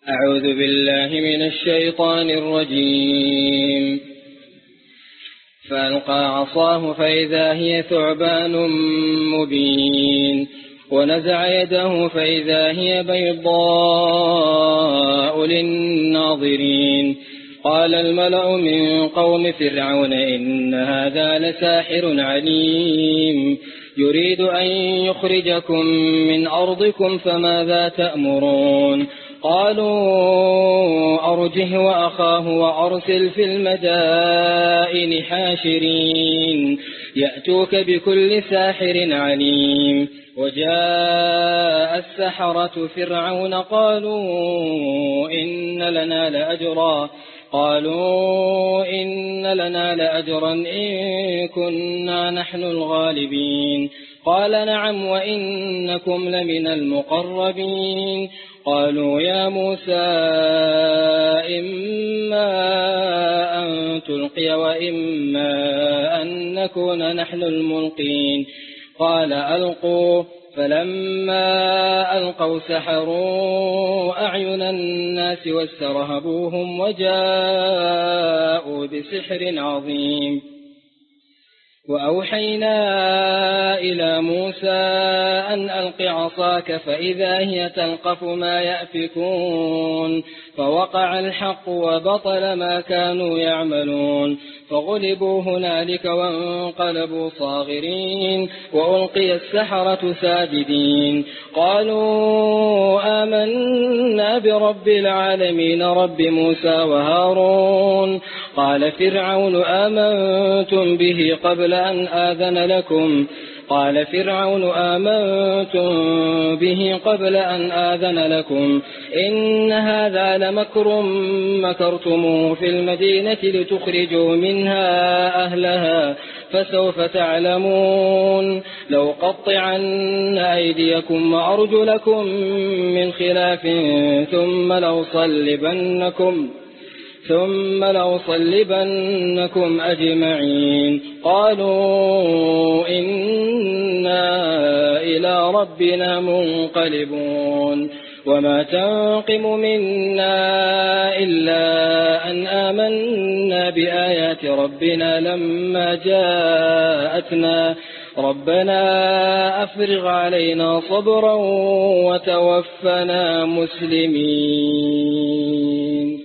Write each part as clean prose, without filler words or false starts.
أعوذ بالله من الشيطان الرجيم. فألقى عصاه فإذا هي ثعبان مبين ونزع يده فإذا هي بيضاء للناظرين. قال الملأ من قوم فرعون إن هذا لساحر عليم يريد أن يخرجكم من أرضكم فماذا تأمرون؟ قالوا أرجه وأخاه وأرسل في المدائن حاشرين يأتوك بكل ساحر عليم. وجاء السحرة فرعون قالوا إن لنا لأجرا إن كنا نحن الغالبين. قال نعم وإنكم لمن المقربين. قالوا يا موسى إما أن تلقي وإما أن نكون نحن الملقين. قال ألقوا. فلما ألقوا سحروا أعين الناس واسترهبوهم وجاءوا بسحر عظيم. وأوحينا إلى موسى أن ألق عصاك فإذا هي تلقف ما يأفكون فوقع الحق وبطل ما كانوا يعملون. فغلبوا هنالك وانقلبوا صاغرين وألقي السحرة ساجدين. قالوا آمنا برب العالمين رب موسى وهارون. قال فرعون آمنتم به قبل أن آذن لكم إن هذا لمكر مكرتموه في المدينة لتخرجوا منها أهلها فسوف تعلمون. لو قطعن أيديكم وأرجلكم من خلاف ثم لأصلبنكم أجمعين. قالوا إنا إلى ربنا منقلبون. وما تنقم منا إلا أن آمنا بآيات ربنا لما جاءتنا ربنا أفرغ علينا صبرا وتوفنا مسلمين.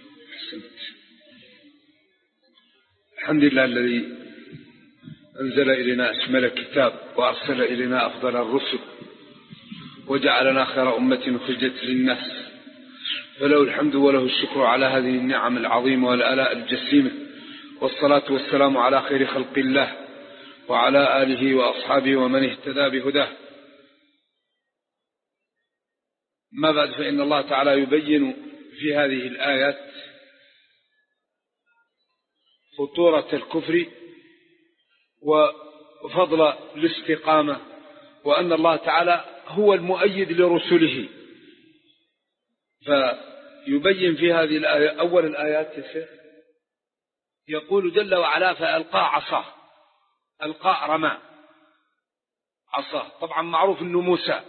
الحمد لله الذي أنزل إلينا أشمل الكتاب وأرسل إلينا أفضل الرسل وجعلنا خير أمة أخرجت للناس، فله الحمد وله الشكر على هذه النعم العظيمة والآلاء الجسيمة، والصلاة والسلام على خير خلق الله وعلى آله وأصحابه ومن اهتدى بهداه. ما بعد، فإن الله تعالى يبين في هذه الآيات خطورة الكفر وفضل الاستقامة، وأن الله تعالى هو المؤيد لرسله. فيبين في هذه الآية أول الآيات يا شيخ يقول جل وعلا فألقى عصاه، ألقى رمى عصاه. طبعا معروف أنه موسى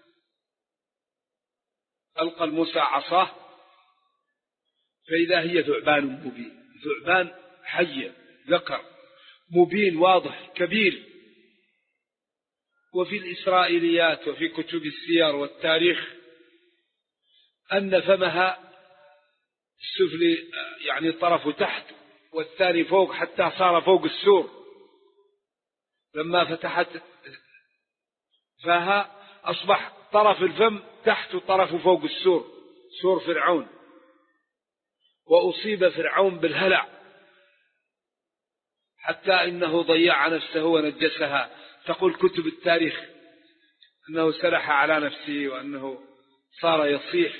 ألقى الموسى عصاه فإذا هي ثعبان مبين، ثعبان حية ذكر مبين واضح كبير. وفي الإسرائيليات وفي كتب السير والتاريخ أن فمها السفلي يعني طرفه تحت والثاني فوق حتى صار فوق السور، لما فتحت فها أصبح طرف الفم تحت وطرفه فوق السور، سور فرعون. وأصيب فرعون بالهلع حتى إنه ضيع نفسه ونجسها. تقول كتب التاريخ أنه سلح على نفسه وأنه صار يصيح.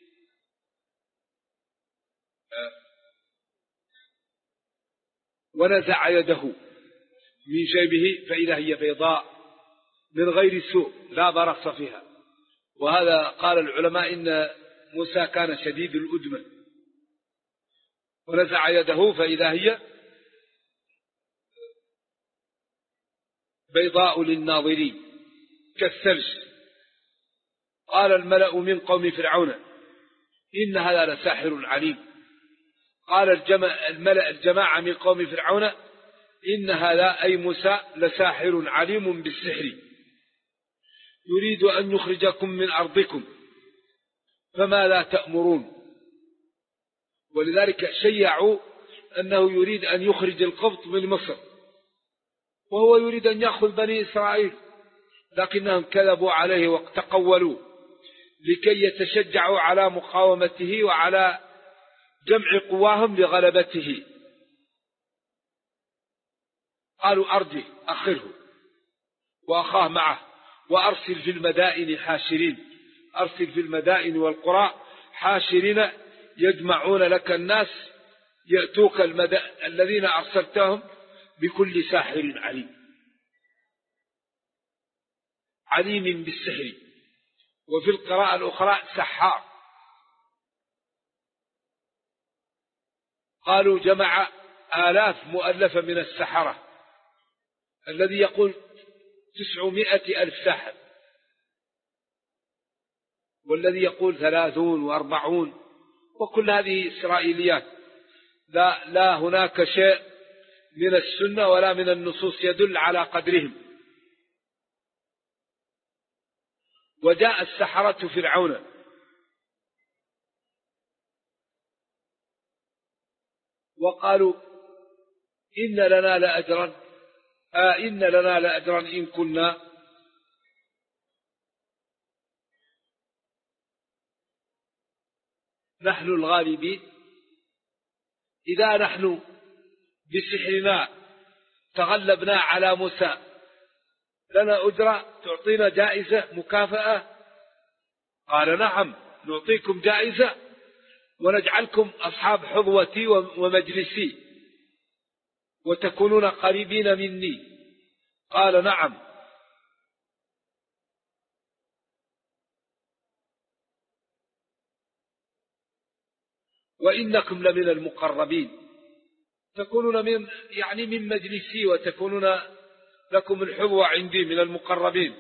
ونزع يده من جيبه فإذا هي بيضاء من غير سوء لا برص فيها. وهذا قال العلماء إن موسى كان شديد الأدمة. ونزع يده فإذا هي بيضاء للناظرين كالثلج. قال الملأ من قوم فرعون إن هذا لساحر عليم. قال الجماعة من قوم فرعون إن هذا أي موسى لساحر عليم بالسحر يريد أن يخرجكم من أرضكم فماذا تأمرون. ولذلك شيعوا أنه يريد أن يخرج القبط من مصر وهو يريد أن يأخذ بني إسرائيل، لكنهم كذبوا عليه وتقولوا لكي يتشجعوا على مقاومته وعلى جمع قواهم لغلبته. قالوا أرجه أخره وأخاه معه وأرسل في المدائن حاشرين، أرسل في المدائن والقرى حاشرين يجمعون لك الناس يأتوك الذين أرسلتهم بكل ساحر عليم. عليم بالسحر. وفي القراءة الأخرى سحار. قالوا جمع آلاف مؤلفة من السحرة، الذي يقول 900,000 ساحر، والذي يقول 30 و40، وكل هذه إسرائيليات، لا هناك شيء من السنة ولا من النصوص يدل على قدرهم. وجاء السحرة فرعون وقالوا إن لنا لأجرا إن كنا نحن الغالبين. إذا نحن بسحرنا تغلبنا على موسى لنا أجرة، تعطينا جائزة مكافأة؟ قال نعم، نعطيكم جائزة ونجعلكم أصحاب حظوتي ومجلسي وتكونون قريبين مني. قال نعم. وإنكم لمن المقربين، تكونون من مجلسي وتكونون لكم الحظوة عندي من المقربين.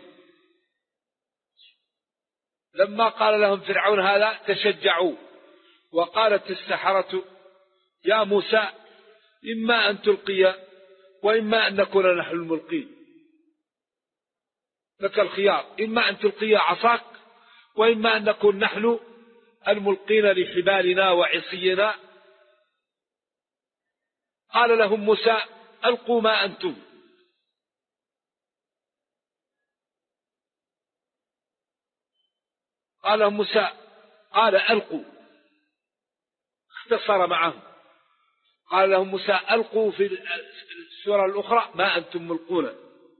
لما قال لهم فرعون هذا تشجعوا، وقالت السحرة يا موسى إما أن تلقي وإما أن نكون نحن الملقين، لك الخيار، إما أن تلقي عصاك وإما أن نكون نحن الملقين لحبالنا وعصينا. قال لهم موسى ألقوا ما أنتم. قال لهم موسى قال ألقوا، اختصر معهم. قال لهم موسى ألقوا في السورة الأخرى ما أنتم ملقون.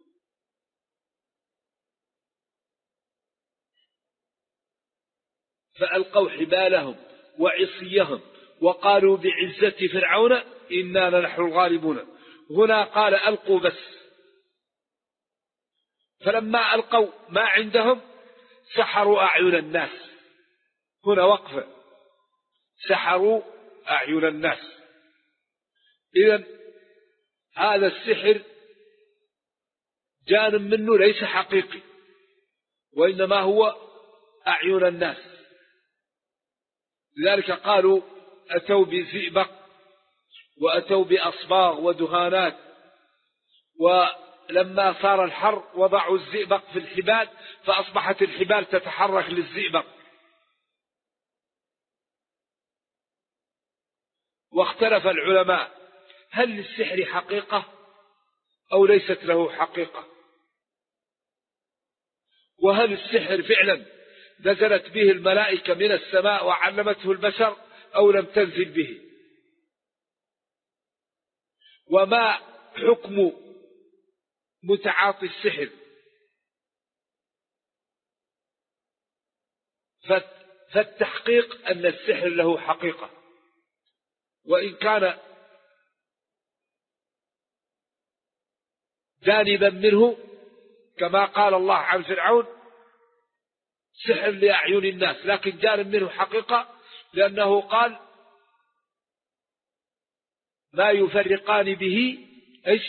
فألقوا حبالهم وعصيهم وقالوا بعزة فرعون إنا لنحن الغالبون. هنا قال ألقوا بس، فلما ألقوا ما عندهم سحروا أعين الناس. هنا وقفة، سحروا أعين الناس. إذن هذا السحر جانب منه ليس حقيقي، وإنما هو أعين الناس. لذلك قالوا أتوا بزئبق وأتوا بأصباغ ودهانات، ولما صار الحر وضعوا الزئبق في الحبال فأصبحت الحبال تتحرك للزئبق. واختلف العلماء هل للسحر حقيقة أو ليست له حقيقة، وهل السحر فعلا نزلت به الملائكة من السماء وعلمته البشر أو لم تنزل به، وما حكم متعاطي السحر. فالتحقيق أن السحر له حقيقة، وإن كان جانبا منه كما قال الله عن فرعون سحر لأعين الناس، لكن جانب منه حقيقة، لأنه قال ما يفرقان به إيش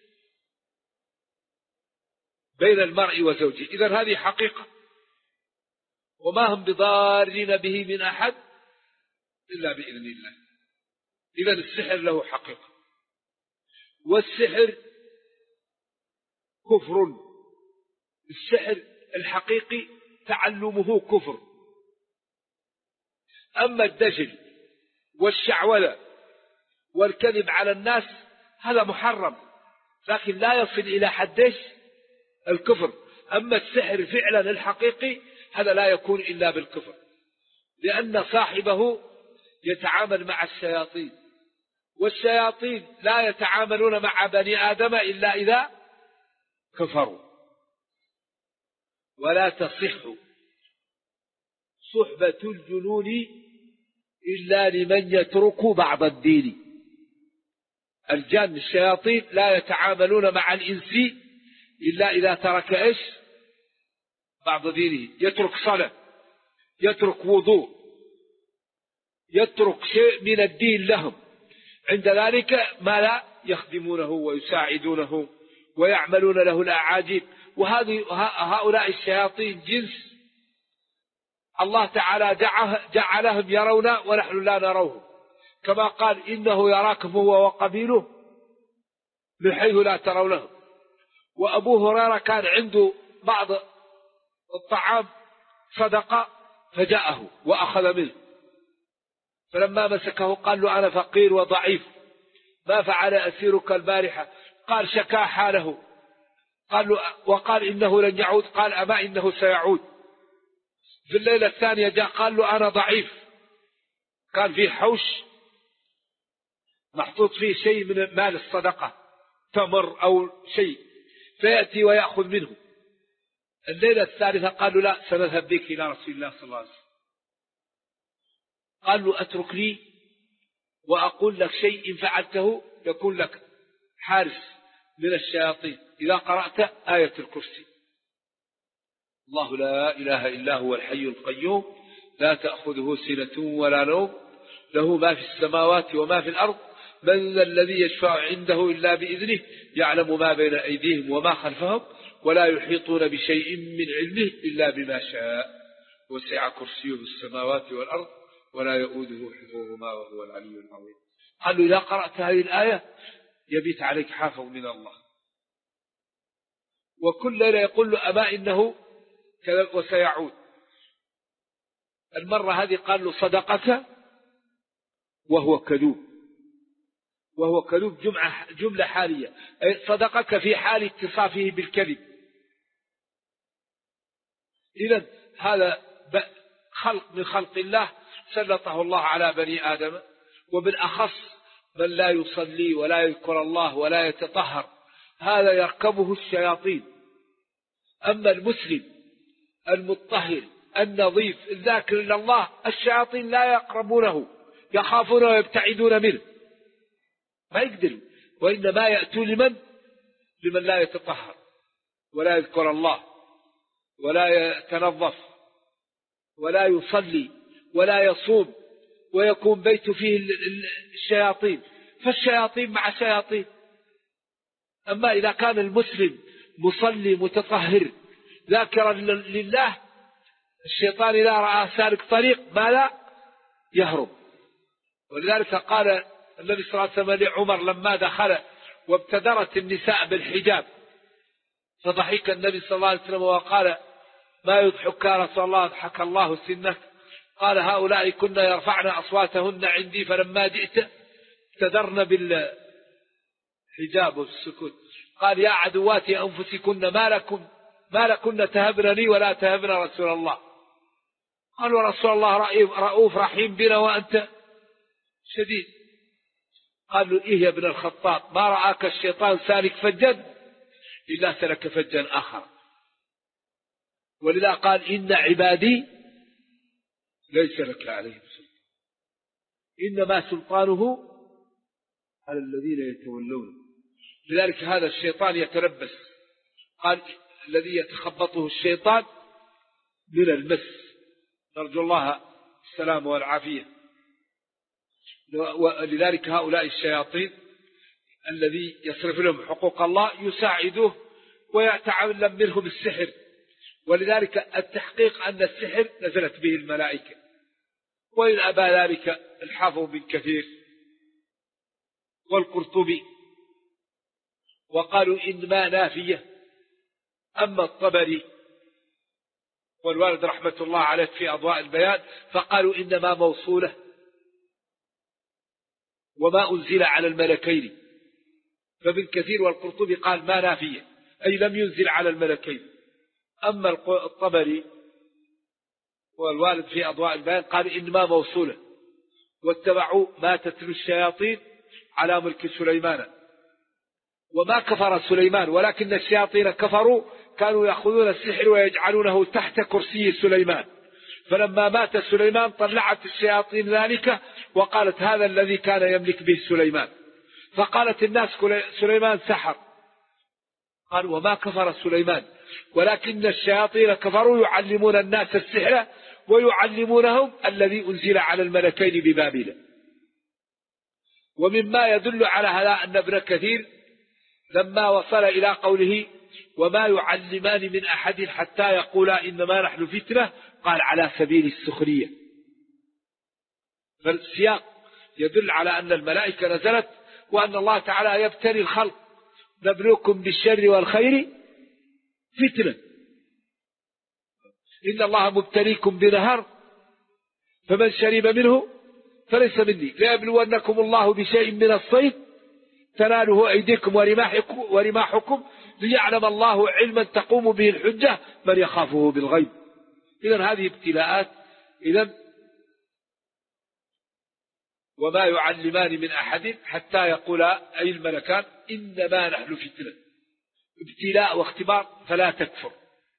بين المرء وزوجه. إذن هذه حقيقة، وما هم بضارين به من أحد إلا بإذن الله. إذن السحر له حقيقة، والسحر كفر. السحر الحقيقي تعلمه كفر. أما الدجل والشعوذة والكذب على الناس هذا محرم، لكن لا يصل إلى حد الكفر. أما السحر فعلا الحقيقي هذا لا يكون إلا بالكفر، لأن صاحبه يتعامل مع الشياطين، والشياطين لا يتعاملون مع بني آدم إلا إذا كفروا. ولا تصح صحبة الجنون إلا لمن يترك بعض الدين. الجن الشياطين لا يتعاملون مع الإنس إلا إذا ترك بعض دينه، يترك صلاة، يترك وضوء، يترك شيء من الدين لهم. عند ذلك ما لا يخدمونه ويساعدونه ويعملون له الأعاجيب. وهؤلاء الشياطين جنس الله تعالى جعلهم يرون ونحن لا نروه، كما قال إنه يراكم هو وقبيله من حيث لا ترونه. وأبو هريرة كان عنده بعض الطعام صدقة فجاءه وأخذ منه، فلما مسكه قال له أنا فقير وضعيف، ما فعل أسيرك البارحة؟ قال شكا حاله، وقال إنه لن يعود، قال أما إنه سيعود. في الليلة الثانية جاء قال له أنا ضعيف، كان فيه حوش محطوط فيه شيء من مال الصدقة، تمر أو شيء، فيأتي ويأخذ منه. الليلة الثالثة قال له لا، سنذهب بك إلى رسول الله صلى الله عليه وسلم. قال له أترك لي وأقول لك شيء إن فعلته يكون لك حارس من الشياطين إذا قرأت آية الكرسي: الله لا إله إلا هو الحي القيوم لا تأخذه سنة ولا نوم له ما في السماوات وما في الأرض من ذا الذي يشفع عنده إلا بإذنه يعلم ما بين أيديهم وما خلفهم ولا يحيطون بشيء من علمه إلا بما شاء وسع كرسيه السماوات والأرض ولا يؤوده حفظهما وهو العلي العظيم. قال له إذا قرأت هذه الآية يبيت عليك حافظ من الله. وكل ليلة يقول له أما إنه كذب وسيعود. المرة هذه قال له صدقك وهو كذوب، وهو كذوب جملة حالية، أي صدقك في حال اتصافه بالكذب. إذن هذا خلق من خلق الله سلطه الله على بني آدم، وبالأخص من لا يصلي ولا يذكر الله ولا يتطهر، هذا يركبه الشياطين. أما المسلم المطهر النظيف الذاكر لله الشياطين لا يقربونه، يخافون ويبتعدون منه، ما يقدروا، وإنما يأتوا لمن لا يتطهر ولا يذكر الله ولا يتنظف ولا يصلي ولا يصوم، ويكون بيت فيه الشياطين، فالشياطين مع شياطين. أما إذا كان المسلم مصلي متطهر ذاكرا لله، الشيطان إذا رأى سالك طريق ما لا يهرب. ولذلك قال النبي صلى الله عليه وسلم لعمر لما دخل وابتدرت النساء بالحجاب، فضحك النبي صلى الله عليه وسلم وقال ما يضحك يا رسول الله؟ ضحك الله سنك. قال هؤلاء كنا يرفعن أصواتهن عندي فلما جئت ابتدرن بالحجاب والسكوت. قال يا عدوات أنفسكن ما لكن تهبنني ولا تهبن رسول الله. قالوا رسول الله رؤوف رحيم بنا وأنت شديد. قالوا إيه يا ابن الخطاب، ما رآك الشيطان سالك فجا إلا سلك فجا آخر. ولذا قال إن عبادي ليس لك عليهم سلطان إنما سلطانه على الذين يتولون. لذلك هذا الشيطان يتلبس، قال الذي يتخبطه الشيطان من المس، نرجو الله السلام والعافية. ولذلك هؤلاء الشياطين الذي يصرف لهم حقوق الله يساعدوه ويتعلم منهم السحر. ولذلك التحقيق أن السحر نزلت به الملائكة، وإن أبى ذلك الحافظ بن كثير والقرطبي وقالوا إنما نافية. أما الطبري والوالد رحمة الله عليه في أضواء البيان فقالوا إنما موصولة وما أنزل على الملكين. فابن كثير والقرطبي قال ما نافية أي لم ينزل على الملكين. أما الطبري والوالد في أضواء البيان قال إنما موصولة واتبعوا ما تتلو الشياطين على ملك سليمان وما كفر سليمان ولكن الشياطين كفروا كانوا يأخذون السحر ويجعلونه تحت كرسي سليمان. فلما مات سليمان طلعت الشياطين ذلك وقالت هذا الذي كان يملك به سليمان. فقالت الناس سليمان سحر. قالوا وما كفر سليمان ولكن الشياطين كفروا يعلمون الناس السحر ويعلمونهم الذي أنزل على الملكين ببابل. ومما يدل على هذا أن ابن كثير لما وصل إلى قوله وما يعلمان من أحد حتى يقولا إنما نحن فتنة قال على سبيل السخرية. فالسياق يدل على أن الملائكة نزلت وأن الله تعالى يبتلي الخلق نبلوكم بالشر والخير فتنة. إن الله مبتليكم بنهر فمن شرب منه فليس مني ليبلونكم الله بشيء من الصيد تناله أيديكم ورماحكم ليعلم الله علما تقوم به الحجة من يخافه بالغيب. إذن هذه ابتلاءات. إذن وما يعلمان من أحد حتى يقولا أي الملكان إنما نحن فتنة ابتلاء واختبار فلا تكفر.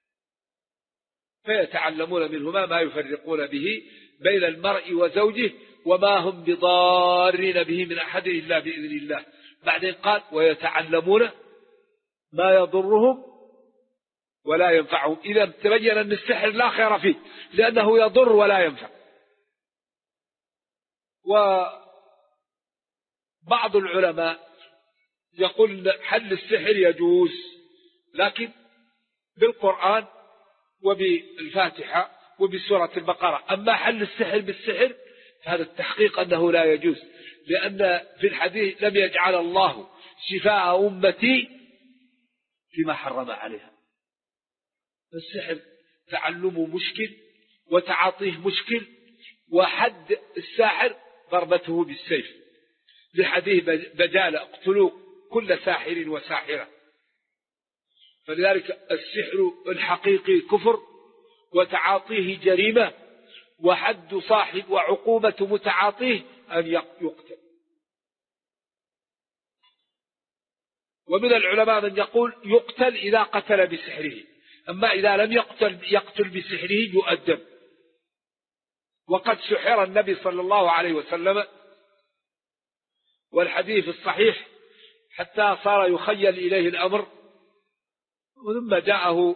فيتعلمون منهما ما يفرقون به بين المرء وزوجه وما هم بضارين به من أحد إلا بإذن الله. بعدين قال ويتعلمون ما يضرهم ولا ينفعهم. إذا تبين أن السحر لا خير فيه لأنه يضر ولا ينفع. وبعض العلماء يقول حل السحر يجوز لكن بالقرآن وبالفاتحة وبسورة البقرة. أما حل السحر بالسحر هذا التحقيق أنه لا يجوز لأن في الحديث لم يجعل الله شفاء أمتي فيما حرم عليها. السحر تعلمه مشكل وتعاطيه مشكل وحد الساحر ضربته بالسيف لحديث بجالة اقتلوا كل ساحر وساحرة. فلذلك السحر الحقيقي كفر وتعاطيه جريمة وحد صاحب وعقوبة متعاطيه أن يقتل. ومن العلماء من يقول يقتل إذا قتل بسحره أما إذا لم يقتل بسحره يؤدب. وقد سحر النبي صلى الله عليه وسلم والحديث الصحيح حتى صار يخيل إليه الأمر ثم جاءه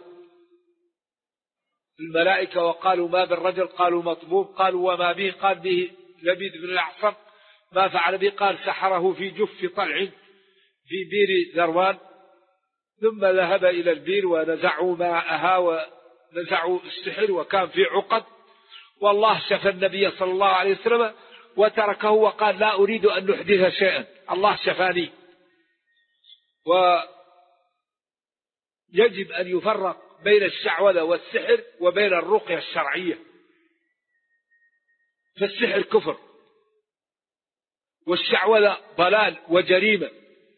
الملائكة وقالوا ما بالرجل قالوا مطبوب قالوا وما به قال به لبيد بن الأعصم ما فعل به قال سحره في جف طلع في بير ذروان ثم ذهب إلى البير ونزعوا ماءها ونزعوا السحر وكان في عقد والله شفى النبي صلى الله عليه وسلم وتركه وقال لا أريد أن نحدث شيئا الله شفاني. ويجب أن يفرق بين الشعوذة والسحر وبين الرقية الشرعية. فالسحر كفر والشعوذة ضلال وجريمة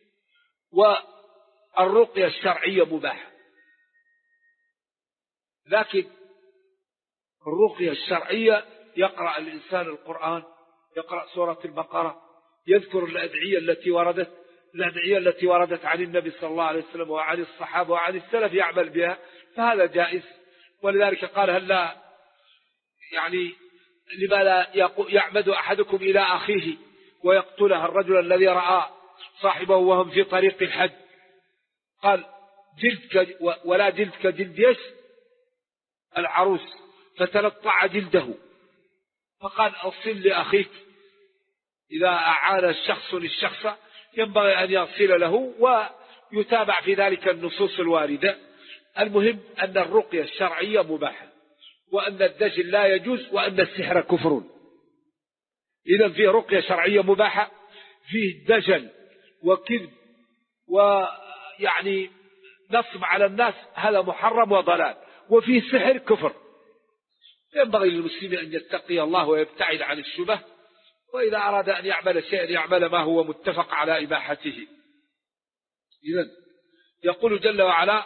والرقية الشرعية مباحة. لكن الرقية الشرعية يقرأ الإنسان القرآن يقرأ سورة البقرة يذكر الأدعية التي وردت عن النبي صلى الله عليه وسلم وعن الصحابة وعن السلف يعمل بها فهذا جائز. ولذلك قال هل لا لما لا يعمد أحدكم إلى أخيه ويقتله الرجل الذي رأى صاحبه وهم في طريق الحج قال جلدك ولا جلدك جلد العروس فتلطع جلده فقال أصل لأخيك إذا أعان الشخص للشخص ينبغي أن يصل له ويتابع في ذلك النصوص الواردة. المهم أن الرقية الشرعية مباحة وأن الدجل لا يجوز وأن السحر كفر. إذا فيه رقية شرعية مباحة، فيه دجل وكذب ويعني نصب على الناس، هذا محرم وضلال، وفيه سحر كفر. ينبغي للمسلم أن يتقي الله ويبتعد عن الشبه، وإذا أراد أن يعمل شيئا يعمل ما هو متفق على إباحته. إذن يقول جل وعلا: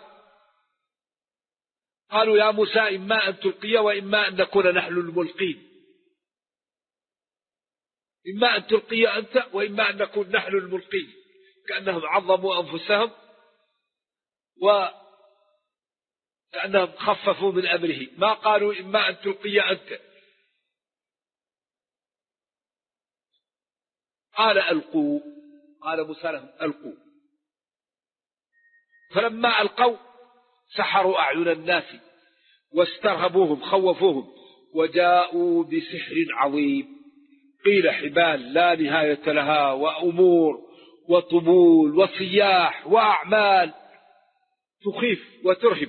قالوا يا موسى إما أن تلقي وإما أن نكون نحن الملقين. إما أن تلقي أنت وإما أن نكون نحن الملقين، كأنهم عظموا أنفسهم وكأنهم خففوا من أمره، ما قالوا إما أن تلقي أنت. قال ألقوا، قال موسى لهم ألقوا. فلما ألقوا سحروا أعين الناس واسترهبوهم خوفوهم وجاءوا بسحر عظيم، قيل حبال لا نهاية لها وأمور وطبول وصياح وأعمال تخيف وترهب.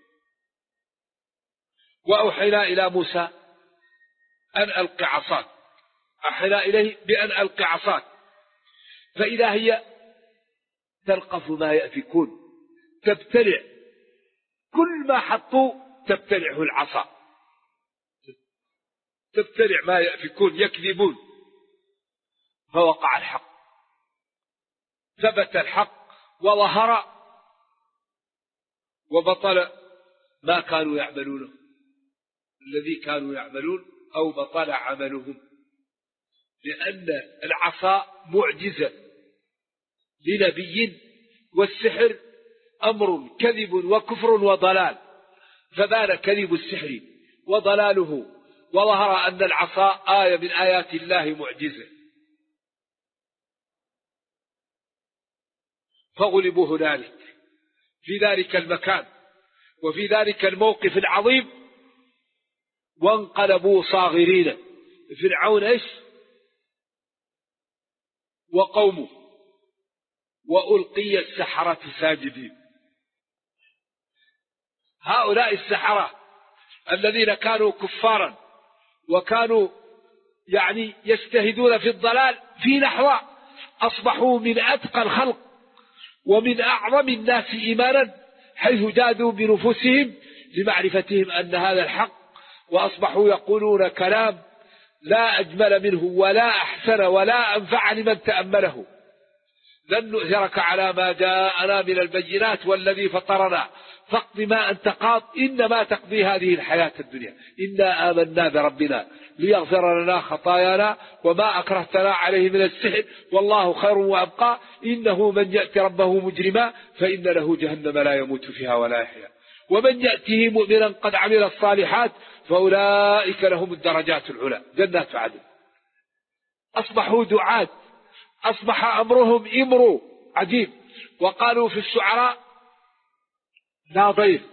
وأوحينا إلى موسى أن ألق عصاك، أوحينا إليه بأن ألق عصاك، فإذا هي تلقف ما يأفكون، تبتلع كل ما حطوا، تبتلعه العصا، تبتلع ما يأفكون، يكذبون. فوقع الحق، ثبت الحق وظهر وبطل ما كانوا يعملونه، الذي كانوا يعملون أو بطل عملهم، لأن العصا معجزة لنبي، والسحر أمر كذب وكفر وضلال، فبان كذب السحر وضلاله، وظهر أن العصا آية من آيات الله معجزة. فغلبوا هنالك في ذلك المكان وفي ذلك الموقف العظيم، وانقلبوا صاغرين. فرعون إيش وقومه، وألقي السحرة ساجدين. هؤلاء السحرة الذين كانوا كفارا وكانوا يعني يجتهدون في الضلال في لحظة أصبحوا من أتقى الخلق ومن أعظم الناس إيمانا، حيث جادوا بنفوسهم لمعرفتهم أن هذا الحق، وأصبحوا يقولون كلام لا أجمل منه ولا أحسن ولا أنفع لمن تأمله. لن نؤثرك على ما جاءنا من البينات والذي فطرنا فاقض ما أنت قاض إنما تقضي هذه الحياة الدنيا إنا آمنا بربنا ليغفر لنا خطايانا وما أكرهتنا عليه من السحر والله خير وأبقى إنه من يأتي ربه مجرما فإن له جهنم لا يموت فيها ولا يحيا ومن يأته مؤمنا قد عمل الصالحات فأولئك لهم الدرجات العلى جنات عدن. أصبحوا دعاة، أصبح أمرهم إمر عجيب. وقالوا في الشعراء لا ضير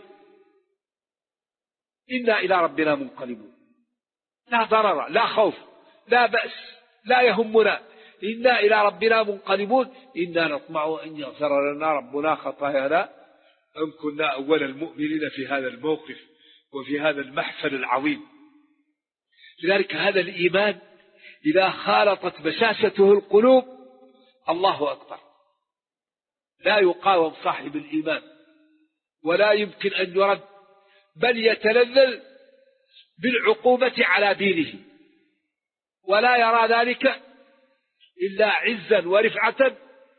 إنا إلى ربنا منقلبون، لا ضرر لا خوف لا بأس لا يهمنا، إنا إلى ربنا منقلبون إنا نطمع أن يغفر لنا ربنا خطايانا أن كنا أول المؤمنين في هذا الموقف وفي هذا المحفل العظيم. لذلك هذا الإيمان إذا خالطت بشاشته القلوب الله أكبر، لا يقاوم صاحب الإيمان ولا يمكن أن يرد، بل يتلذذ بالعقوبة على دينه ولا يرى ذلك إلا عزا ورفعة.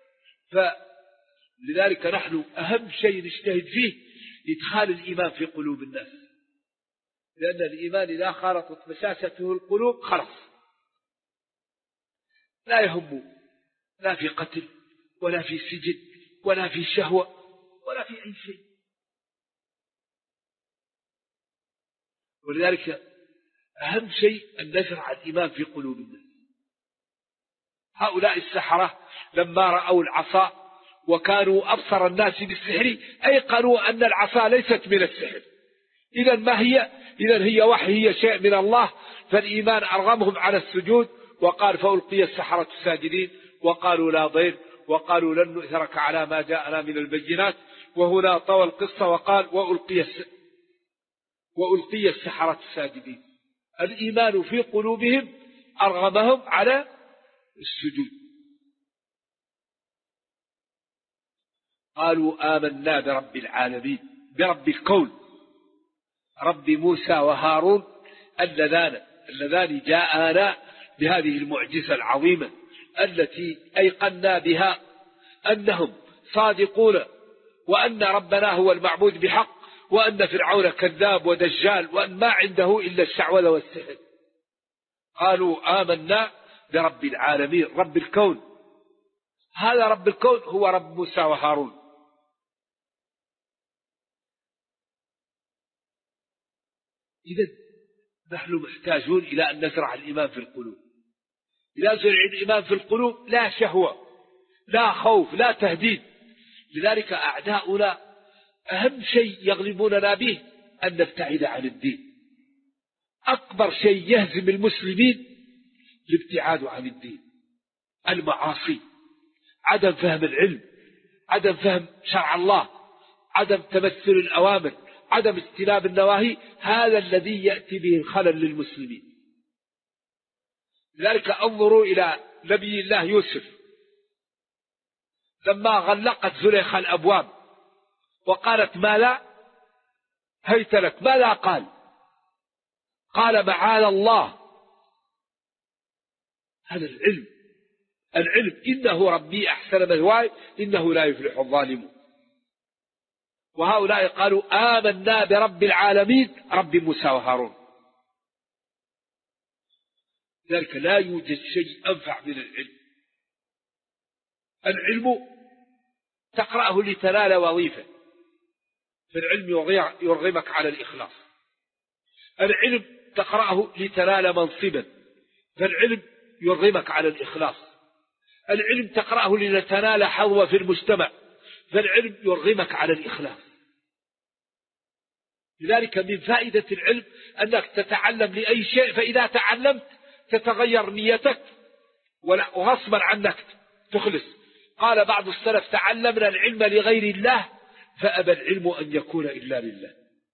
فلذلك نحن أهم شيء نجتهد فيه إدخال الإيمان في قلوب الناس، لأن الإيمان إذا خالطت بشاشته القلوب خلص، لا يهم لا في قتل ولا في سجن ولا في شهوة ولا في أي شيء. ولذلك أهم شيء أن نزرع الإيمان في قلوب الناس. هؤلاء السحرة لما رأوا العصا وكانوا أبصر الناس بالسحر أيقنوا أن العصا ليست من السحر، إذا ما هي؟ إذا هي وحي، هي شيء من الله. فالإيمان أرغمهم على السجود، وقال فألقي السحرة ساجدين، وقالوا لا ضير، وقالوا لن نؤثرك على ما جاءنا من البينات. وهنا طوى القصة وقال وألقي السحرة ساجدين. الإيمان في قلوبهم أرغمهم على السجود. قالوا آمنا برب العالمين، برب الكون، رب موسى وهارون اللذان جاءنا بهذه المعجزة العظيمة التي أيقنا بها أنهم صادقون، وأن ربنا هو المعبود بحق، وأن فرعون كذاب ودجال، وأن ما عنده إلا الشعوذة والسحر. قالوا آمنا برب العالمين، رب الكون. هذا رب الكون هو رب موسى وهارون. إذا نحن محتاجون إلى أن نزرع الإيمان في القلوب. إذا زرع الإيمان في القلوب لا شهوة، لا خوف، لا تهديد. لذلك أعداؤنا أهم شيء يغلبوننا به أن نبتعد عن الدين. أكبر شيء يهزم المسلمين الابتعاد عن الدين، المعاصي، عدم فهم العلم، عدم فهم شرع الله، عدم تمثل الأوامر، عدم اجتناب النواهي. هذا الذي يأتي به الخلل للمسلمين. لذلك انظروا إلى نبي الله يوسف لما غلقت زليخة الأبواب وقالت ما لا هيت لك، ماذا قال معاذ الله. هذا العلم إنه ربي أحسن مثواي إنه لا يفلح الظالمون. وهؤلاء قالوا آمنا برب العالمين، رب موسى وهارون. ذلك لا يوجد شيء أنفع من العلم. العلم تقرأه لتنال وظيفة، فالعلم يرغمك على الإخلاص. العلم تقرأه لتنال منصبا، فالعلم يرغمك على الإخلاص. العلم تقرأه لتنال حظوة في المجتمع، فالعلم يرغمك على الإخلاص. لذلك من فائدة العلم أنك تتعلم لأي شيء، فإذا تعلمت تتغير نيتك وغصبا عنك تخلص. قال بعض السلف تعلمنا العلم لغير الله فأبى العلم أن يكون إلا لله.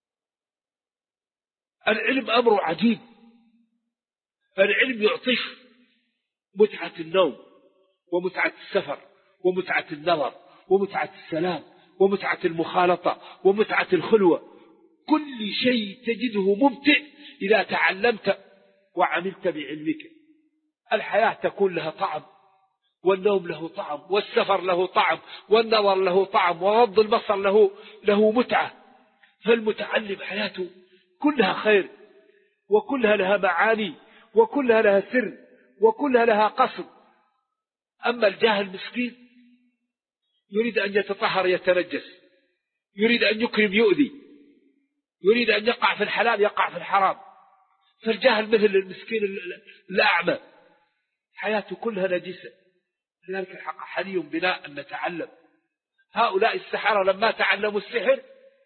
العلم أمر عجيب. العلم يعطيك متعة النوم، ومتعة السفر، ومتعة النظر، ومتعة السلام، ومتعة المخالطة، ومتعة الخلوة. كل شيء تجده ممتع إذا تعلمت وعملت بعلمك. الحياة تكون لها طعم، والنوم له طعم، والسفر له طعم، والنظر له طعم، وغض البصر له متعة. فالمتعلم حياته كلها خير، وكلها لها معاني، وكلها لها سر، وكلها لها قصد. أما الجاهل المسكين يريد أن يتطهر يتنجس، يريد أن يكرم يؤذي، يريد أن يقع في الحلال يقع في الحرام. فالجاهل مثل المسكين الأعمى، حياته كلها نجسة. لذلك الحق حري بنا أن نتعلم. هؤلاء السحرة لما تعلموا السحر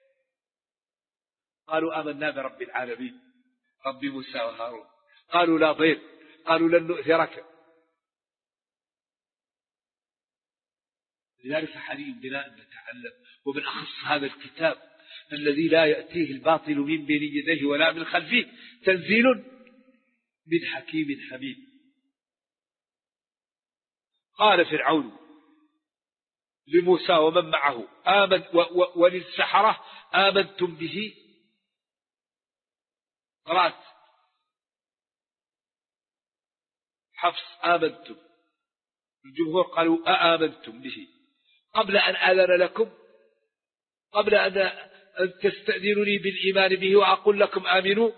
قالوا آمنا برب العالمين، رب موسى وهارون. قالوا لا ضير، قالوا لن نؤثرك. لذلك حري بنا أن نتعلم، وبالأخص هذا الكتاب الذي لا يأتيه الباطل من بين يديه ولا من خلفه، تنزيل من حكيم حميد. قال فرعون لموسى ومن معه وللسحرة آمنتم به؟ قرأت حفص آمنتم، الجمهور قالوا آمنتم به قبل أن آذن لكم، قبل أن تستأذنوني بالإيمان به وأقول لكم آمنوا.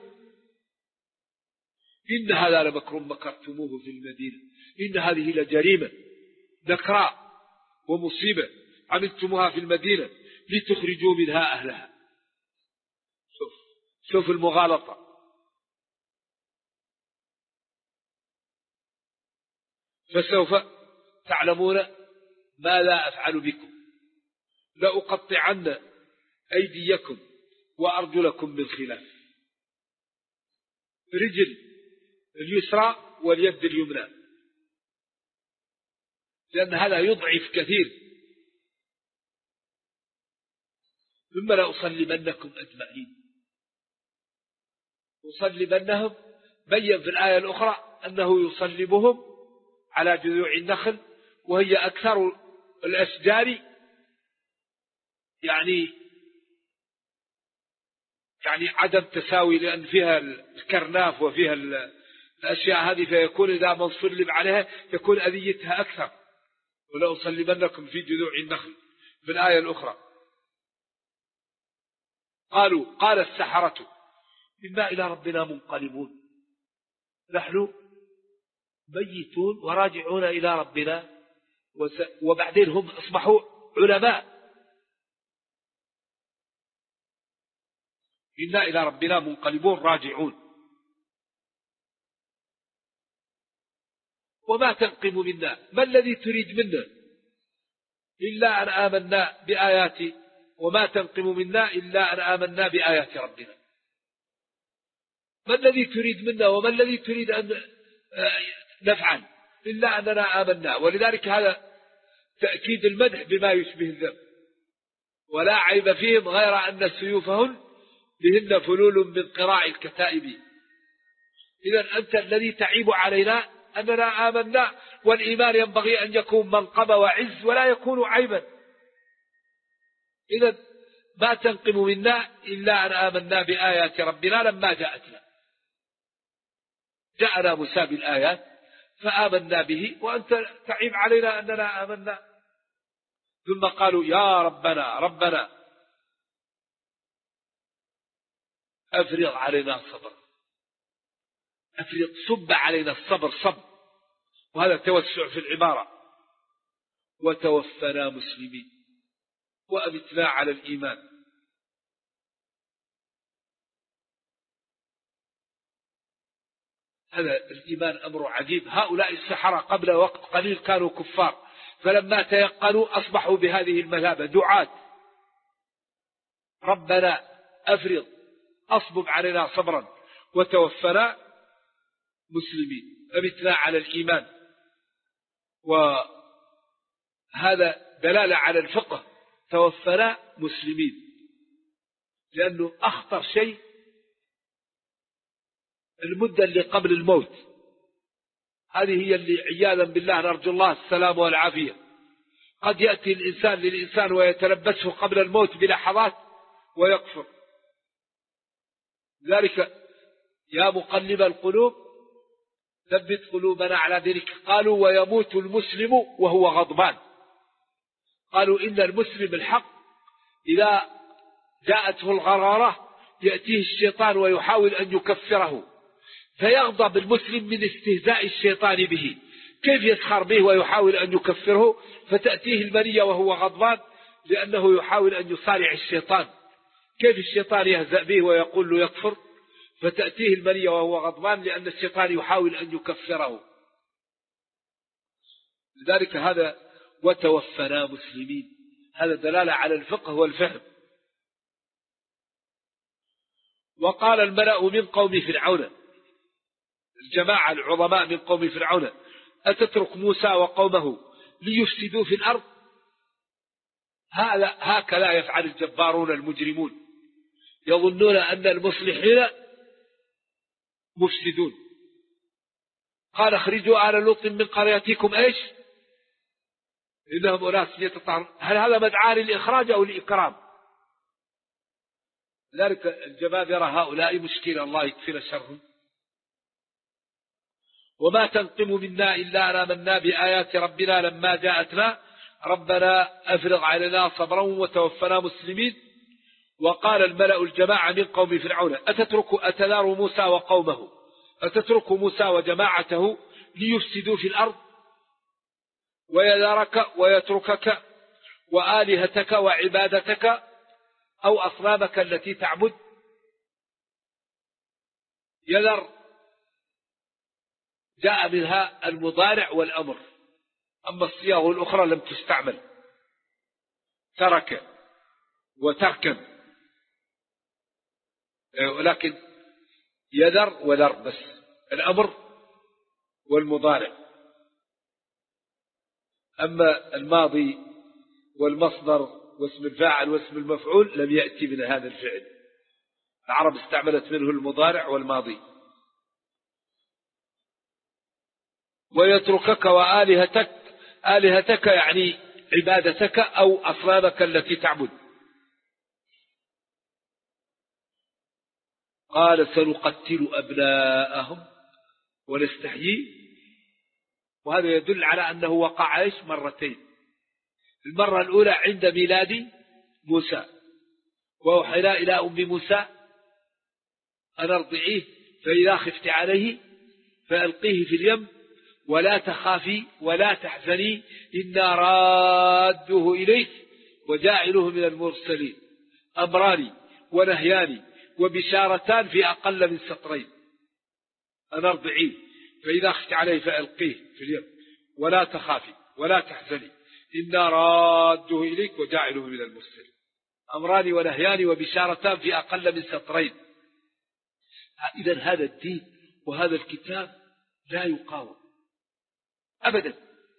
إن هذا لمكر مكرتموه في المدينة، إن هذه لجريمة نكراء ومصيبة عملتموها في المدينة لتخرجوا منها أهلها. شوف المغالطة. فسوف تعلمون ما لا أفعل بكم، لأقطعن أيديكم وأرجلكم من خلاف، رجل اليسرى واليد اليمنى، لأن هذا يضعف كثير. ثم لأصلبنكم أجمعين. أصلبنهم بين في الآية الأخرى أنه يصلبهم على جذوع النخل، وهي أكثر الأشجار يعني عدم تساوي، لأن فيها الكرناف وفيها الأشياء هذه، فيكون إذا من صلب عليها يكون أذيتها أكثر. ولو صلبنكم في جذوع النخل في الآية الأخرى. قال السحرة إنا إلى ربنا منقلبون، نحن ميتون وراجعون إلى ربنا. وبعدين هم أصبحوا علماء. إنا إلى ربنا منقلبون راجعون. وما تنقم منا، ما الذي تريد منا إلا أن آمنا بآيات، وما تنقم منا إلا أن آمنا بآيات ربنا. ما الذي تريد منا وما الذي تريد أن نفعل إلا أننا آمنا. ولذلك هذا تأكيد المدح بما يشبه الذم. ولا عيب فيهم غير أن سيوفهن بهن فلول من قراع الكتائب. إذن أنت الذي تعيب علينا أننا آمنا، والإيمان ينبغي أن يكون منقبة وعز ولا يكون عيبا. إذن ما تنقم منا إلا أن آمنا بآيات ربنا لما جاءتنا. جاءنا موسى بالآيات فآمنا به، وأنت تعيب علينا أننا آمنا. ثم قالوا يا ربنا أفرغ علينا صبر، أفرغ، صب علينا الصبر، صب، وهذا توسع في العبارة. وتوفنا مسلمين وأمتنا على الإيمان. هذا الإيمان أمر عجيب. هؤلاء السحرة قبل وقت قليل كانوا كفار، فلما تيقنوا أصبحوا بهذه المثابة دعاة. ربنا أفرغ، أصبب علينا صبرا، وتوفنا مسلمين، أمتنا على الإيمان. وهذا دلالة على الفقه، توفنا مسلمين، لأنه أخطر شيء المدة اللي قبل الموت. هذه هي اللي عياذا بالله نرجو الله السلام والعافية. قد يأتي الإنسان للإنسان ويتلبسه قبل الموت بلحظات ويكفر. ذلك يا مقلب القلوب ثبت قلوبنا على دينك. قالوا ويموت المسلم وهو غضبان. قالوا إن المسلم الحق إذا جاءته الغرارة يأتيه الشيطان ويحاول أن يكفره، فيغضب المسلم من استهزاء الشيطان به. كيف يسخر به ويحاول أن يكفره؟ فتأتيه المنية وهو غضبان، لأنه يحاول أن يصارع الشيطان. كيف الشيطان يهزأ به ويقول له يكفر؟ فتأتيه المنية وهو غضبان، لأن الشيطان يحاول أن يكفره. لذلك هذا وتوفنا مسلمين، هذا دلالة على الفقه والفهم. وقال الملأ من قوم فرعون، الجماعة العظماء من قوم فرعون، أتترك موسى وقومه ليفسدوا في الأرض؟ هكذا يفعل الجبارون المجرمون، يظنون أن المصلحين مفسدون. قال اخرجوا آل لوط من قريتكم ايش؟ إنهم أناس يتطهرون. هل هذا مدعاة للإخراج أو الإكرام؟ لذلك الجبابرة هؤلاء مشكلة، الله يكفر شرهم. وما تنقم منا إلا أن آمنا بآيات ربنا لما جاءتنا ربنا أفرغ علينا صبرا وتوفنا مسلمين. وقال الملأ الجماعة من قوم فرعون أتذر موسى وقومه، أتترك موسى وجماعته ليفسدوا في الأرض ويذرك ويتركك وآلهتك وعبادتك أو أصنامك التي تعبد. يذر جاء منها المضارع والأمر، أما الصيغ الأخرى لم تستعمل. ترك وتركب، ولكن يذر وذر بس، الأمر والمضارع. أما الماضي والمصدر واسم الفاعل واسم المفعول لم يأتي من هذا الفعل. العرب استعملت منه المضارع والماضي. ويتركك وآلهتك، آلهتك يعني عبادتك أو أصنامك التي تعبد. قال سنقتل أبناءهم ونستحيي، وهذا يدل على أنه وقع مرتين. المرة الأولى عند ميلاد موسى، وأوحينا إلى أم موسى أن أرضعيه فإذا خفت عليه فألقيه في اليم ولا تخافي ولا تحزني إنا رادوه إليك وجاعله من المرسلين. أمران ونهيان وبشارتان في أقل من سطرين. أن أرضعيه فإذا خفت عليه فألقيه في اليم ولا تخافي ولا تحزني إنا رادوه إليك وجاعله من المرسلين. أمران ونهيان وبشارتان في أقل من سطرين. إذن هذا الدين وهذا الكتاب لا يقاوم أبدا.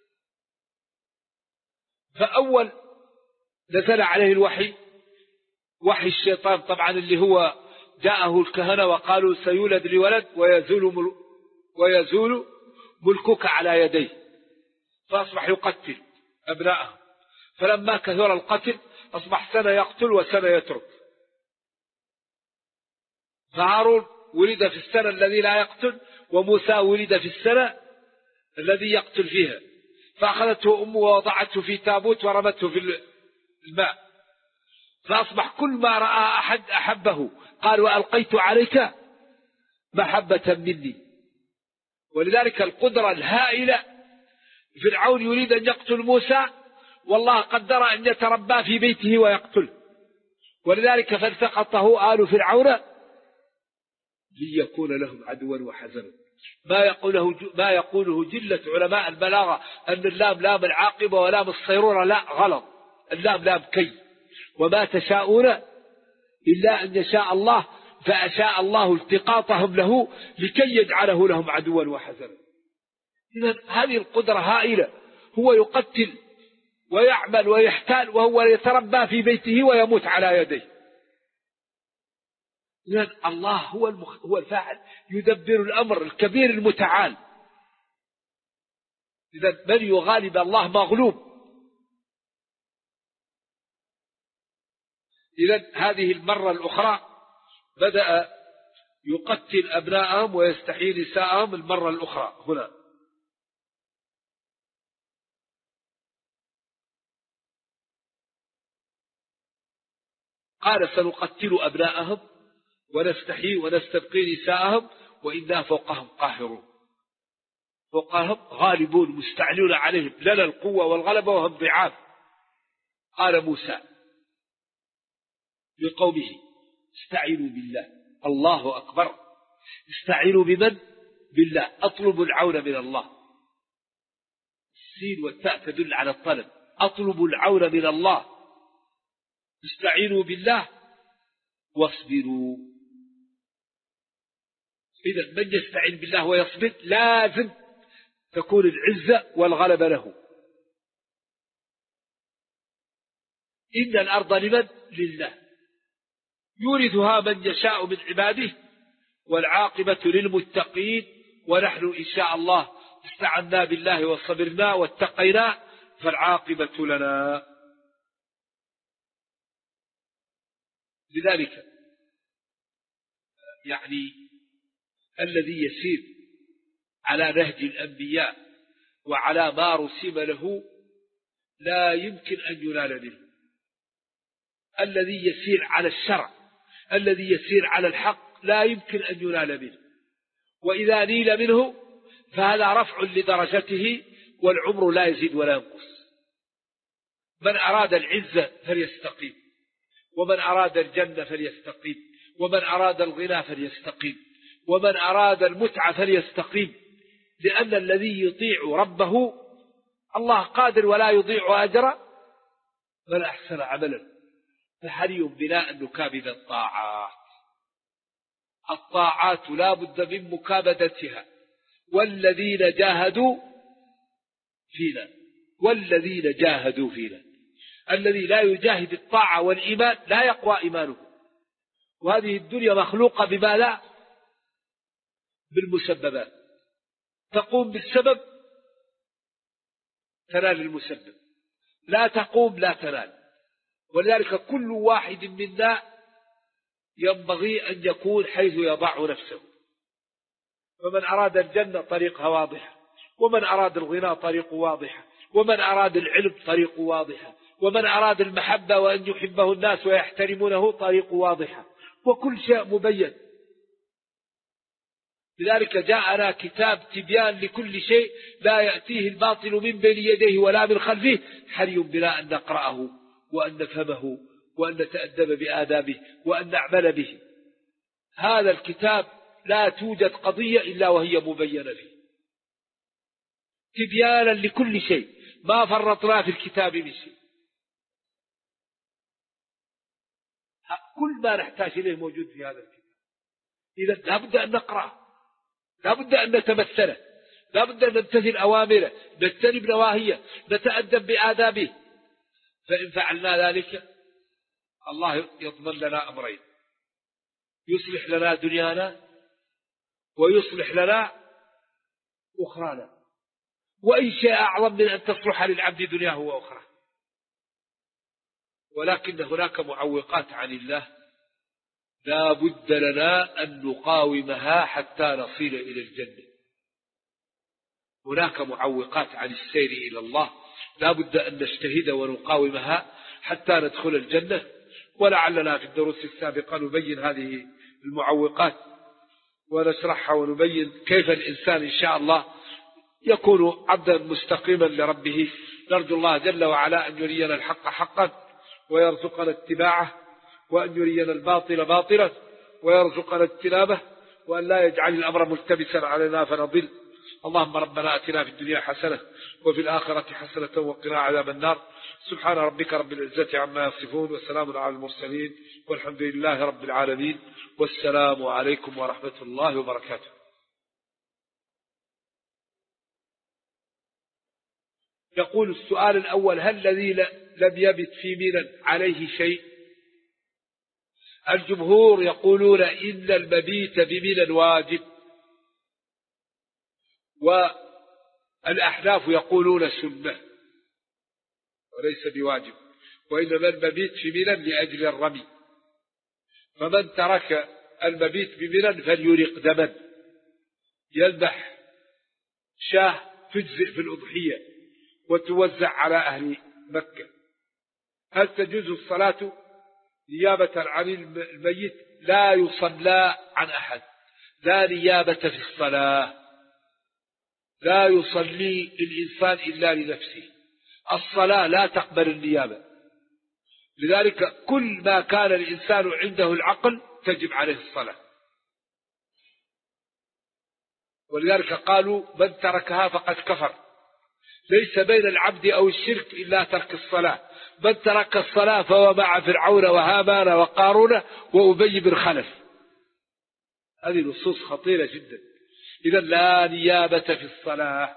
فأول نزل عليه الوحي وحي الشيطان طبعا، اللي هو جاءه الكهنة وقالوا سيولد لولد ويزول ملكك على يديه، فأصبح يقتل أبناءه. فلما كثر القتل أصبح سنة يقتل وسنة يترك. فهارون ولد في السنة الذي لا يقتل، وموسى ولد في السنة الذي يقتل فيها. فأخذته أمه ووضعته في تابوت ورمته في الماء، فأصبح كل ما رأى أحد أحبه. قال وألقيت عليك محبة مني. ولذلك القدرة الهائلة، فرعون يريد أن يقتل موسى والله قدر أن يتربى في بيته ويقتله، ولذلك فالتقطه آل فرعون ليكون لهم عدوا وحزنا. ما يقوله جلة علماء البلاغة أن اللام لام العاقبة ولام الصيرورة، لا، غلط. اللام لام كي، وما تشاءون إلا أن يشاء الله، فأشاء الله التقاطهم له لكي يجعله لهم عدوا وحزنا. إذن هذه القدرة هائلة. هو يقتل ويعمل ويحتال وهو يتربى في بيته ويموت على يديه. إذن الله هو الفاعل، يدبر الأمر الكبير المتعال. إذن من يغالب الله مغلوب. إذن هذه المرة الأخرى بدأ يقتل أبناءهم ويستحيي نساءهم المرة الأخرى. هنا قال سنقتل أبناءهم ونستحيي ونستبقي نساءهم وإنا فوقهم قاهرون. فوقهم غالبون مستعلون عليهم، لنا القوة والغلبة وهم ضعاف. قال موسى لقومه استعينوا بالله. الله أكبر. استعينوا بمن؟ بالله. أطلبوا العون من الله. السين والتاء تدل على الطلب. أطلبوا العون من الله. استعينوا بالله واصبروا. إذا من يستعين بالله ويصبر لازم تكون العزة والغلبة له. إن الأرض لمن؟ لله، يورثها من يشاء من عباده والعاقبة للمتقين. ونحن إن شاء الله استعنا بالله وصبرنا واتقينا فالعاقبة لنا. لذلك يعني الذي يسير على نهج الأنبياء وعلى ما رسم له لا يمكن أن ينال منه. الذي يسير على الشرع، الذي يسير على الحق لا يمكن أن ينال منه. وإذا نيل منه فهذا رفع لدرجته، والعمر لا يزيد ولا ينقص. من أراد العزة فليستقيم، ومن أراد الجنة فليستقيم، ومن أراد الغنى فليستقيم، ومن أراد المتعة فليستقيم. لأن الذي يطيع ربه الله قادر ولا يضيع أجر من أحسن عملا. فحري بنا أن نكابد الطاعات. الطاعات لا بد من مكابدتها. والذين جاهدوا فينا، والذين جاهدوا فينا. الذي لا يجاهد الطاعة والإيمان لا يقوى إيمانه. وهذه الدنيا مخلوقة بما لا؟ بالمسببات. تقوم بالسبب تنال المسبب، لا تقوم لا تنال. ولذلك كل واحد منا ينبغي أن يكون حيث يضع نفسه. فمن أراد الجنة طريقها واضحة، ومن أراد الغنى طريق واضحة، ومن أراد العلم طريق واضحة، ومن أراد المحبة وأن يحبه الناس ويحترمونه طريق واضحة، وكل شيء مبين. لذلك جاءنا كتاب تبيان لكل شيء لا يأتيه الباطل من بين يديه ولا من خلفه، حري بنا أن نقرأه وأن نفهمه وأن نتأدب بآدابه وأن نعمل به. هذا الكتاب لا توجد قضية إلا وهي مبينة فيه، تبيانا لكل شيء، ما فرطنا في الكتاب من شيء. كل ما نحتاج إليه موجود في هذا الكتاب. إذا لابد أن نقرأ، لابد أن نتمثله، لابد أن نمتثل أوامره، نجتنب نواهيه، نتأدب بآدابه. فإن فعلنا ذلك الله يضمن لنا أمرين: يصلح لنا دنيانا ويصلح لنا أخرانا. وأي شيء أعظم من أن تصلح للعبد دنياه وأخرى. ولكن هناك معوقات عن الله لا بد لنا أن نقاومها حتى نصل إلى الجنة. هناك معوقات عن السير إلى الله لا بد أن نجتهد ونقاومها حتى ندخل الجنة. ولعلنا في الدروس السابقة نبين هذه المعوقات ونشرحها ونبين كيف الإنسان إن شاء الله يكون عبدا مستقيما لربه. نرجو الله جل وعلا أن يرينا الحق حقا ويرزقنا اتباعه، وأن يرينا الباطل باطلا ويرزقنا اجتنابه، وأن لا يجعل الأمر ملتبسا علينا فنضل. اللهم ربنا أتنا في الدنيا حسنة وفي الآخرة حسنة وقنا عذاب النار. سبحان ربك رب العزة عما يصفون وسلام على المرسلين والحمد لله رب العالمين، والسلام عليكم ورحمة الله وبركاته. يقول السؤال الأول: هل الذي لم يبت في منى عليه شيء؟ الجمهور يقولون إن المبيت بمنى واجب، والأحناف يقولون سنة وليس بواجب، وإنما المبيت في منى لأجل الرمي. فمن ترك المبيت بمنى فليرق دما، يذبح شاه تجزئ في الأضحية وتوزع على أهل مكة. هل تجوز الصلاة نيابة عن الميت؟ لا يصلى عن أحد، لا نيابة في الصلاة، لا يصلي الإنسان إلا لنفسه. الصلاة لا تقبل النيابة، لذلك كل ما كان الإنسان عنده العقل تجب عليه الصلاة. ولذلك قالوا من تركها فقد كفر. ليس بين العبد أو الشرك إلا ترك الصلاة. من ترك الصلاة فهو مع فرعون وهامان وقارون وأبي بن خلف. هذه نصوص خطيرة جدا. إذا لا نيابة في الصلاة.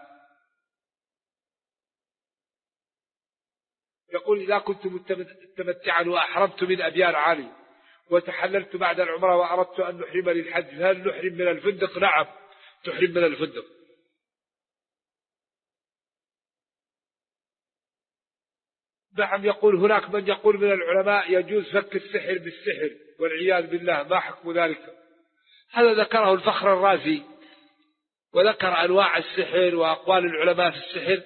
يقول: إذا كنت متمتعا وأحرمت من أبيار عالي وتحللت بعد العمرة وأردت أن نحرم للحج، هل نحرم من الفندق؟ نعم، تحرم من الفندق. نعم. يقول: هناك من يقول من العلماء يجوز فك السحر بالسحر والعياذ بالله، ما حكم ذلك؟ هذا ذكره الفخر الرازي، وذكر أنواع السحر وأقوال العلماء في السحر،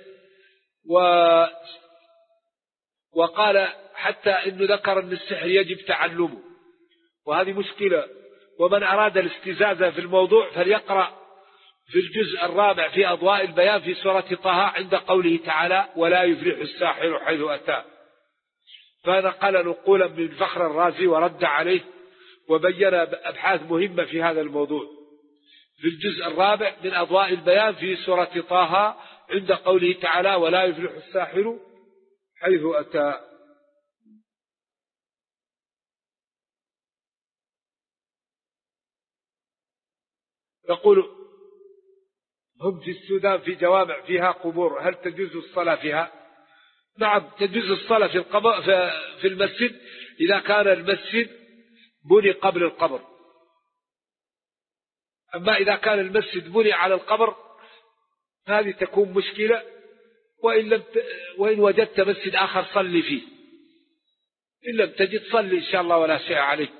وقال حتى إنه ذكر أن السحر يجب تعلمه، وهذه مشكلة. ومن أراد الاستزادة في الموضوع فليقرأ في الجزء الرابع في أضواء البيان في سورة طه عند قوله تعالى: ولا يفلح الساحر حيث أتى. فنقل نقولا من الفخر الرازي ورد عليه وبين أبحاث مهمة في هذا الموضوع في الجزء الرابع من أضواء البيان في سورة طه عند قوله تعالى: ولا يفلح الساحر حيث أتى. يقول: هم في السودان في جوامع فيها قبور، هل تجوز الصلاة فيها؟ نعم، تجوز الصلاة في المسجد إذا كان المسجد بني قبل القبر. أما إذا كان المسجد بني على القبر هذه تكون مشكلة، وإن وجدت مسجد آخر صلي فيه، إن لم تجد صلي إن شاء الله ولا شيء عليك.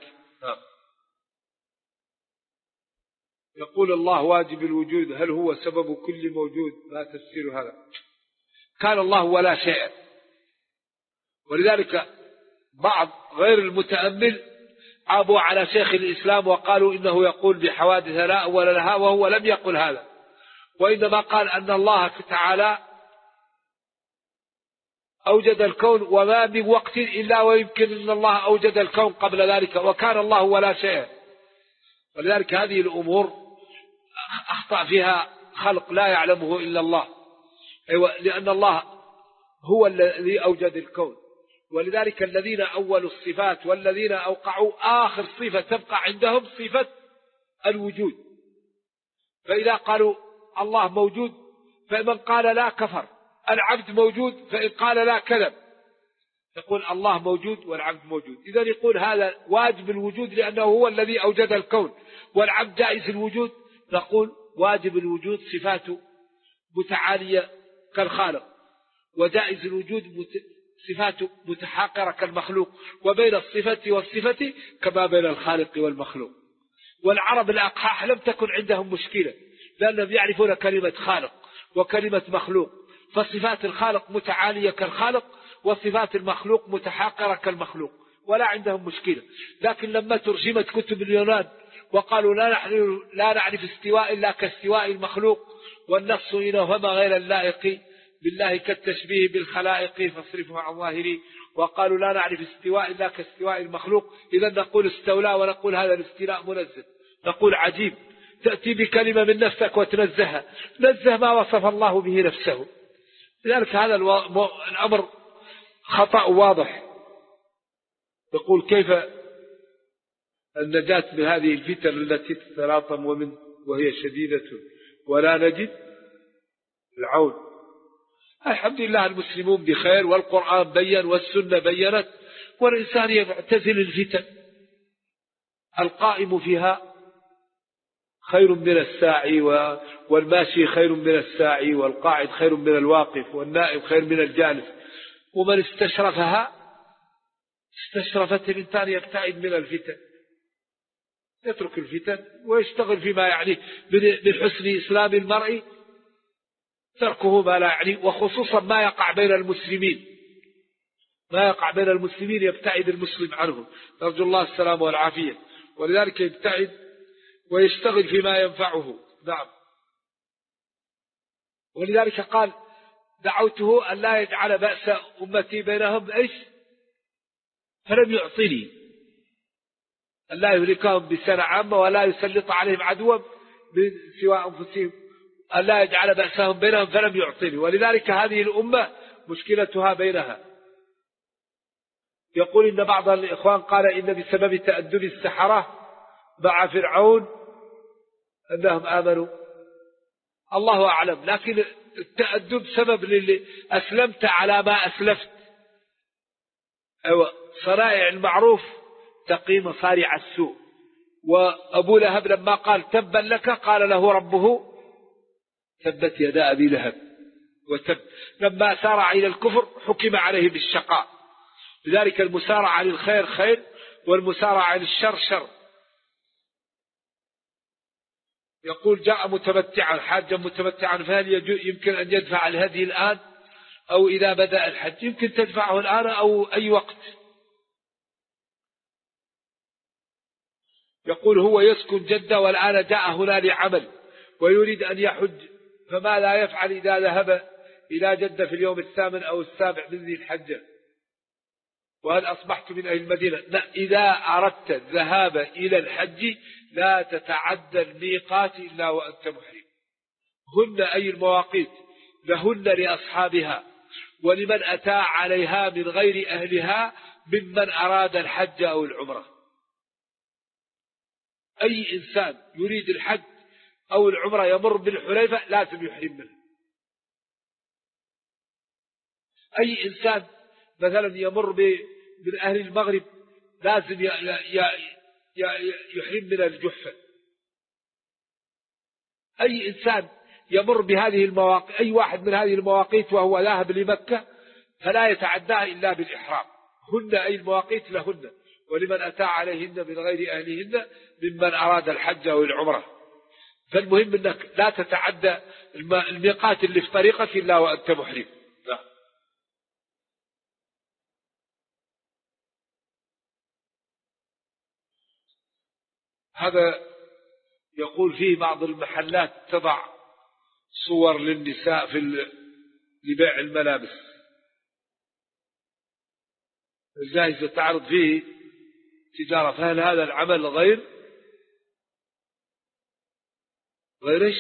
يقول الله واجب الوجود هل هو سبب كل موجود؟ ما تفسير هذا؟ كان الله ولا شيء، ولذلك بعض غير المتأمل عابوا على شيخ الإسلام وقالوا إنه يقول بحوادث لا أول لها، وهو لم يقل هذا، وإنما قال أن الله تعالى أوجد الكون وما من وقت إلا ويمكن أن الله أوجد الكون قبل ذلك، وكان الله ولا شيء. ولذلك هذه الأمور أخطأ فيها خلق لا يعلمه إلا الله، لأن الله هو الذي أوجد الكون. ولذلك الذين أولوا الصفات والذين أوقعوا آخر صفة تبقى عندهم صفة الوجود، فإذا قالوا الله موجود فمن قال لا كفر، العبد موجود فإن قال لا كذب. يقول الله موجود والعبد موجود، إذن يقول هذا واجب الوجود لأنه هو الذي أوجد الكون، والعبد جائز الوجود. نقول واجب الوجود صفاته متعالية كالخالق، وجائز الوجود صفاته متحاقرة كالمخلوق، وبين الصفة والصفة كما بين الخالق والمخلوق. والعرب الأقحاح لم تكن عندهم مشكلة، لأنهم يعرفون كلمة خالق وكلمة مخلوق، فصفات الخالق متعالية كالخالق وصفات المخلوق متحاقرة كالمخلوق، ولا عندهم مشكلة. لكن لما ترجمت كتب اليونان وقالوا لا نعرف استواء إلا كاستواء المخلوق، والنص إن فما غير اللائق بالله كالتشبيه بالخلائق فاصرفه عن ظاهري، وقالوا لا نعرف استواء إلا كاستواء المخلوق، إذا نقول استولى ونقول هذا الاستيلاء منزه. نقول عجيب، تأتي بكلمة من نفسك وتنزهها، نزه ما وصف الله به نفسه. لذلك هذا الأمر خطأ واضح. يقول كيف النجاة من هذه الفتن التي تتلاطم وهي شديدة ولا نجد العون؟ الحمد لله المسلمون بخير، والقرآن بيّن والسنة بيّنت، والإنسان يعتزل الفتن. القائم فيها خير من الساعي، والماشي خير من الساعي، والقاعد خير من الواقف، والنائم خير من الجالس. ومن استشرفها استشرفت الإنسان يبتعد من الفتن، يترك الفتن ويشتغل فيما يعنيه. من حسن إسلام المرء تركه ما لا يعني، وخصوصا ما يقع بين المسلمين، ما يقع بين المسلمين يبتعد المسلم عنه، نرجو الله السلام والعافية. ولذلك يبتعد ويشتغل فيما ينفعه. نعم. ولذلك قال دعوته أن لا يجعل بأس أمتي بينهم إيش، فلم يعطني، أن لا يهلكهم بسنة عامة ولا يسلط عليهم عدوا سوى أنفسهم، أن لا يجعل بأسهم بينهم فلم يعطني. ولذلك هذه الأمة مشكلتها بينها. يقول إن بعض الإخوان قال إن بسبب تأدب السحرة مع فرعون أنهم آمنوا، الله أعلم. لكن التأدب سبب أسلمت على ما أسلفت. صنائع المعروف تقي مصارع السوء. وأبو لهب لما قال تبا لك قال له ربه تبت يدا أبي لهب وتب. لما سارع إلى الكفر حكم عليه بالشقاء. لذلك المسارعة للخير خير، والمسارعة للشر شر. يقول جاء متمتعا حاجا متمتعا، فهل يمكن أن يدفع الهدي الآن أو إذا بدأ الحج؟ يمكن تدفعه الآن أو أي وقت. يقول هو يسكن جدة والآن جاء هنا لعمل ويريد أن يحج، فما لا يفعل إذا ذهب إلى جدة في اليوم 8 أو 7 من ذي الحجة؟ وهل أصبحت من أهل المدينة؟ لا، إذا أردت الذهاب إلى الحج لا تتعدى الميقات إلا وأنت محرم. هن أي المواقيت لهن لأصحابها ولمن أتى عليها من غير أهلها ممن أراد الحج أو العمرة. أي إنسان يريد الحج أو العمرة يمر بالحليفة لازم يحرم منه. أي إنسان مثلا يمر من أهل المغرب لازم يحرم من الجحفة. أي إنسان يمر بهذه المواقيت، أي واحد من هذه المواقيت وهو ذاهب لمكة فلا يتعداها إلا بالإحرام. هن أي المواقيت لهن، ولمن أتى عليهن من غير أهلهن ممن أراد الحج أو العمرة. فالمهم أنك لا تتعدى الميقات اللي في طريقك إلا وأنت محرم. هذا يقول فيه بعض المحلات تضع صور للنساء لبيع الملابس، الجائزة تعرض فيه تجارة، فهل هذا العمل غير إيش؟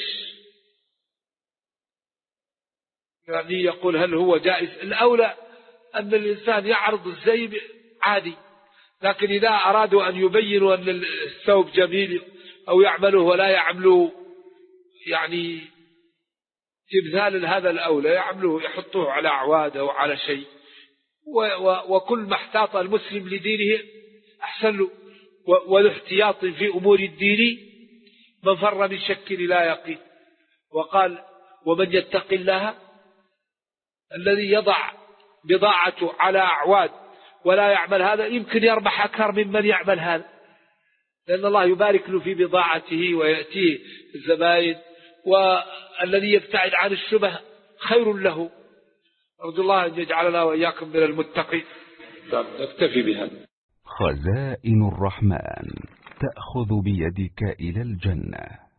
يعني يقول هل هو جائز؟ الأولى أن الإنسان يعرض الزي عادي، لكن إذا أرادوا أن يبينوا أن الثوب جميل أو يعمله ولا يعملوا يعني تمثال هذا الأولى يعملوه، يحطوه على أعواد أو على شيء، وكل ما احتاط المسلم لدينه أحسن له، والاحتياط في أمور الدين من فر من شك لا يقين. وقال ومن يتق الله الذي يضع بضاعته على أعواد ولا يعمل هذا يمكن يربح أكثر ممن يعمل هذا، لأن الله يبارك له في بضاعته ويأتيه الزبائن، والذي يبتعد عن الشبه خير له. أرجو الله أن يجعلنا وإياكم من المتقين. نكتفي بهذا. خزائن الرحمن تأخذ بيدك إلى الجنة.